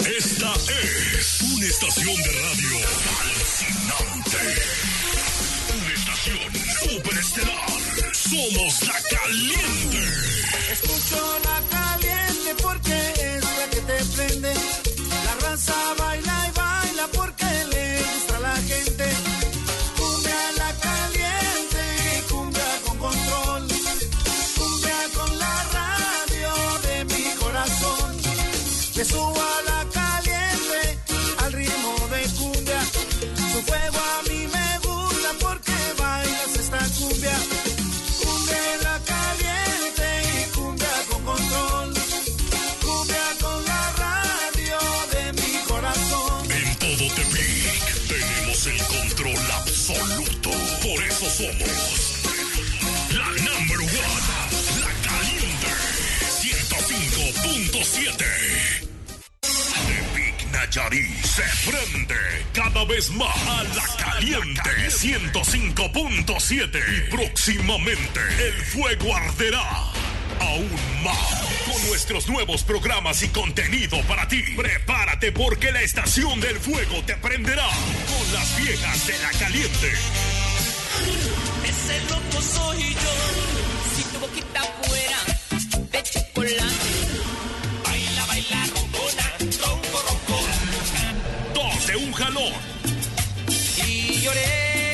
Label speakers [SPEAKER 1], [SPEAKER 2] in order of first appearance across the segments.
[SPEAKER 1] Esta es una estación de radio fascinante. Una estación superestelar. Somos La Caliente.
[SPEAKER 2] Escucho La Caliente porque es la que te prende. La raza baila y baila porque le gusta a la gente. Cumbia La Caliente, cumbia con control. Cumbia con la radio de mi corazón. Le subo a La Caliente al ritmo de cumbia. Su fuego a mí me gusta porque bailas esta cumbia. Cumbia La Caliente y cumbia con control. Cumbia con la radio de mi corazón.
[SPEAKER 1] En todo Tepic tenemos el control absoluto. Por eso somos la number one. La Caliente 105.7. Tepic Nayarit se prende cada vez más a La Caliente 105.7. Y próximamente el fuego arderá aún más con nuestros nuevos programas y contenido para ti. Prepárate porque la estación del fuego te prenderá con las viejas de La Caliente.
[SPEAKER 3] Ese loco soy yo, si tu boquita fuera de chocolate. Baila, baila, roncona, ronco, ronco.
[SPEAKER 1] Dos de un jalón.
[SPEAKER 3] Y lloré.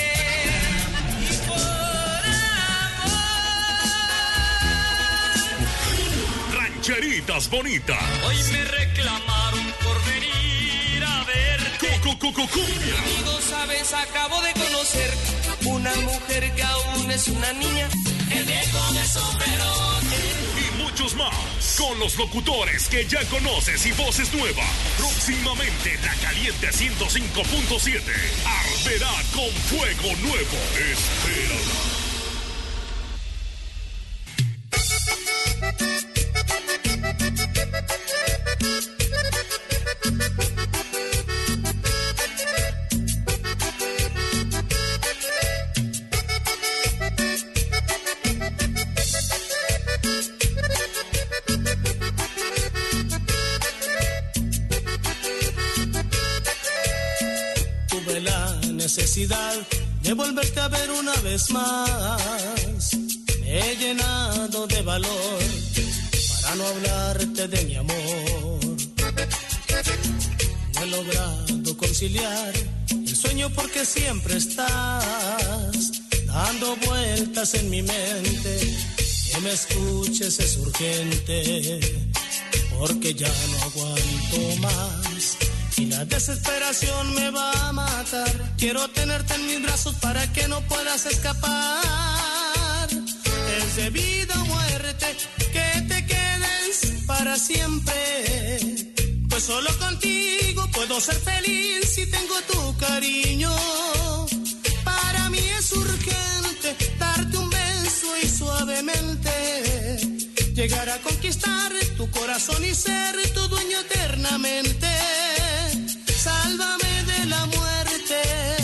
[SPEAKER 1] Rancheritas bonitas.
[SPEAKER 3] Hoy me reclamaron por venir a verte.
[SPEAKER 1] Cumbia.
[SPEAKER 3] Amigo, sabes, acabo de conocer una mujer que aún es una niña. El viejo de sombrerote.
[SPEAKER 1] Y muchos más. Con los locutores que ya conoces y voces nuevas. Próximamente La Caliente 105.7. Arderá con fuego nuevo. Espérala.
[SPEAKER 2] De volverte a ver una vez más. Me he llenado de valor para no hablarte de mi amor. No he logrado conciliar el sueño porque siempre estás dando vueltas en mi mente. Que me escuches es urgente porque ya no aguanto más. Y la desesperación me va a matar. Quiero tenerte en mis brazos para que no puedas escapar. Es de vida o muerte que te quedes para siempre. Pues solo contigo puedo ser feliz si tengo tu cariño. Para mí es urgente darte un beso y suavemente llegar a conquistar tu corazón y ser tu dueño eternamente. Sálvame de la muerte.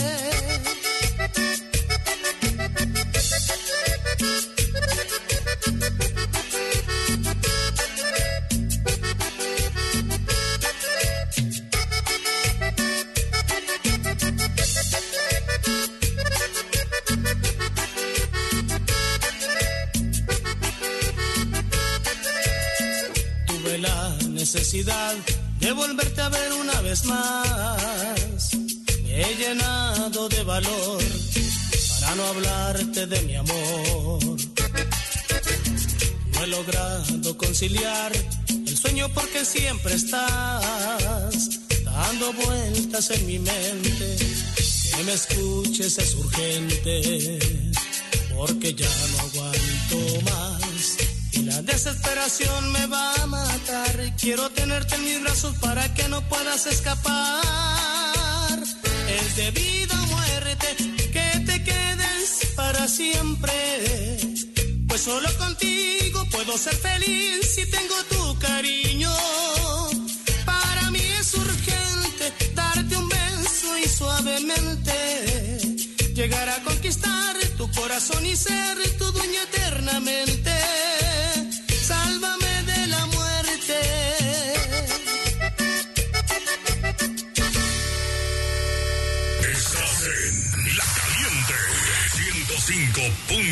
[SPEAKER 2] Tuve la necesidad de volverte a ver una vez más. Me he llenado de valor para no hablarte de mi amor. No he logrado conciliar el sueño porque siempre estás dando vueltas en mi mente. Que me escuches es urgente porque ya no aguanto más. La desesperación me va a matar. Quiero tenerte en mis brazos para que no puedas escapar. Es de vida o muerte que te quedes para siempre. Pues solo contigo puedo ser feliz si tengo tu cariño. Para mí es urgente darte un beso y suavemente llegar a conquistar tu corazón y ser tu dueño eternamente. Sálvame de la muerte.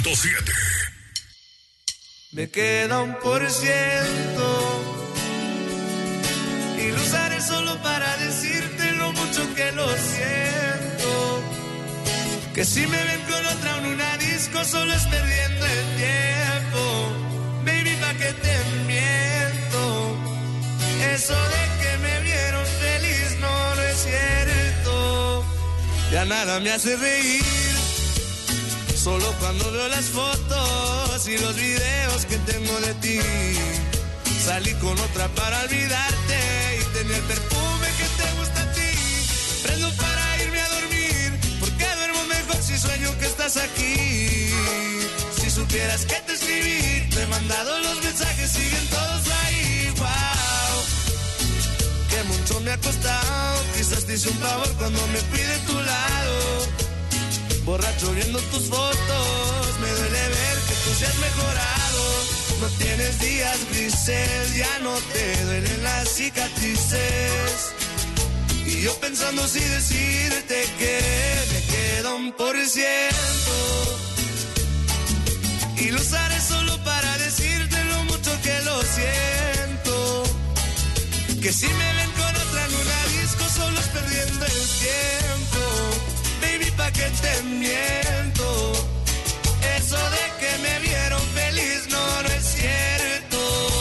[SPEAKER 1] 105.7.
[SPEAKER 4] Me queda 1% y lo usaré solo para decirte lo mucho que lo siento. Que si me ven con otra en una disco solo es perdiendo el tiempo. Baby, ¿pa' qué te miento? Eso de que me vieron feliz no es cierto. Ya nada me hace reír, solo cuando veo las fotos y los videos que tengo de ti. Salí con otra para olvidarte y tener el perfume que te gusta a ti. Prendo para irme a dormir, porque duermo mejor si sueño que estás aquí. Si supieras que te escribí, te he mandado los mensajes, siguen todos ahí. Wow, que mucho me ha costado, quizás te hice un favor cuando me fui de tu lado. Borracho viendo tus fotos, me duele ver que tú seas mejorado. No tienes días grises, ya no te duelen las cicatrices. Y yo pensando si decirte que me queda 1%. Y lo usaré solo para decirte lo mucho que lo siento. Que si me ven con otra en una disco solo es perdiendo el tiempo. Baby, ¿pa' qué te miento? Eso de que me vieron feliz no es cierto.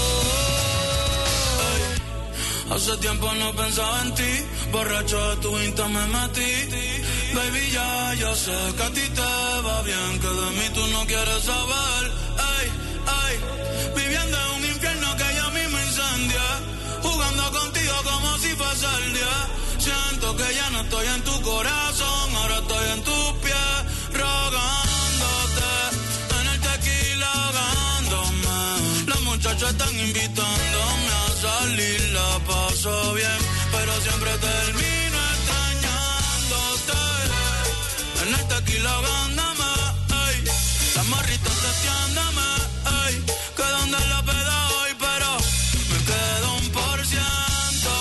[SPEAKER 5] Hace tiempo no pensaba en ti, borracho de tu Insta me metí. Baby, ya sé que a ti te va bien, que de mí tú no quieres saber. Viviendo en un infierno que ya mismo incendia, jugando contigo como si fuese el día. Siento que ya no estoy en tu corazón, ahora estoy en tus pies, rogándote, en el tequila ahogándome. Las muchachas están invitándome a salir, la paso bien, pero siempre termino extrañándote, en el tequila ahogándome, ey. Las morritas testeándome, ey, que donde la peda hoy, pero me quedo 1%.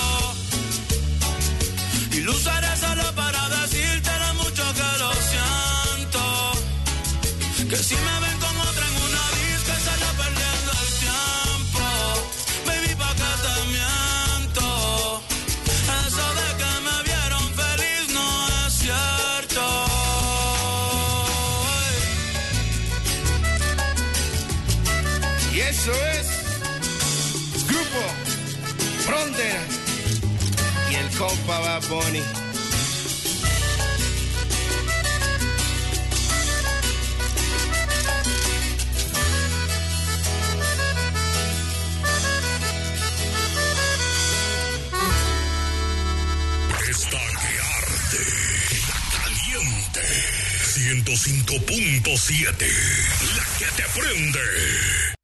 [SPEAKER 5] Y lo usaré solo para decirte lo mucho que lo siento. Que si me ven con otra en una disco solo perdiendo el tiempo. Baby, ¿pa' qué te miento? Eso de que me vieron feliz no es cierto.
[SPEAKER 4] Y eso es Grupo Frontera y el compa Bad Bunny.
[SPEAKER 1] Esta que arde, la caliente, 105.7, la que te prende.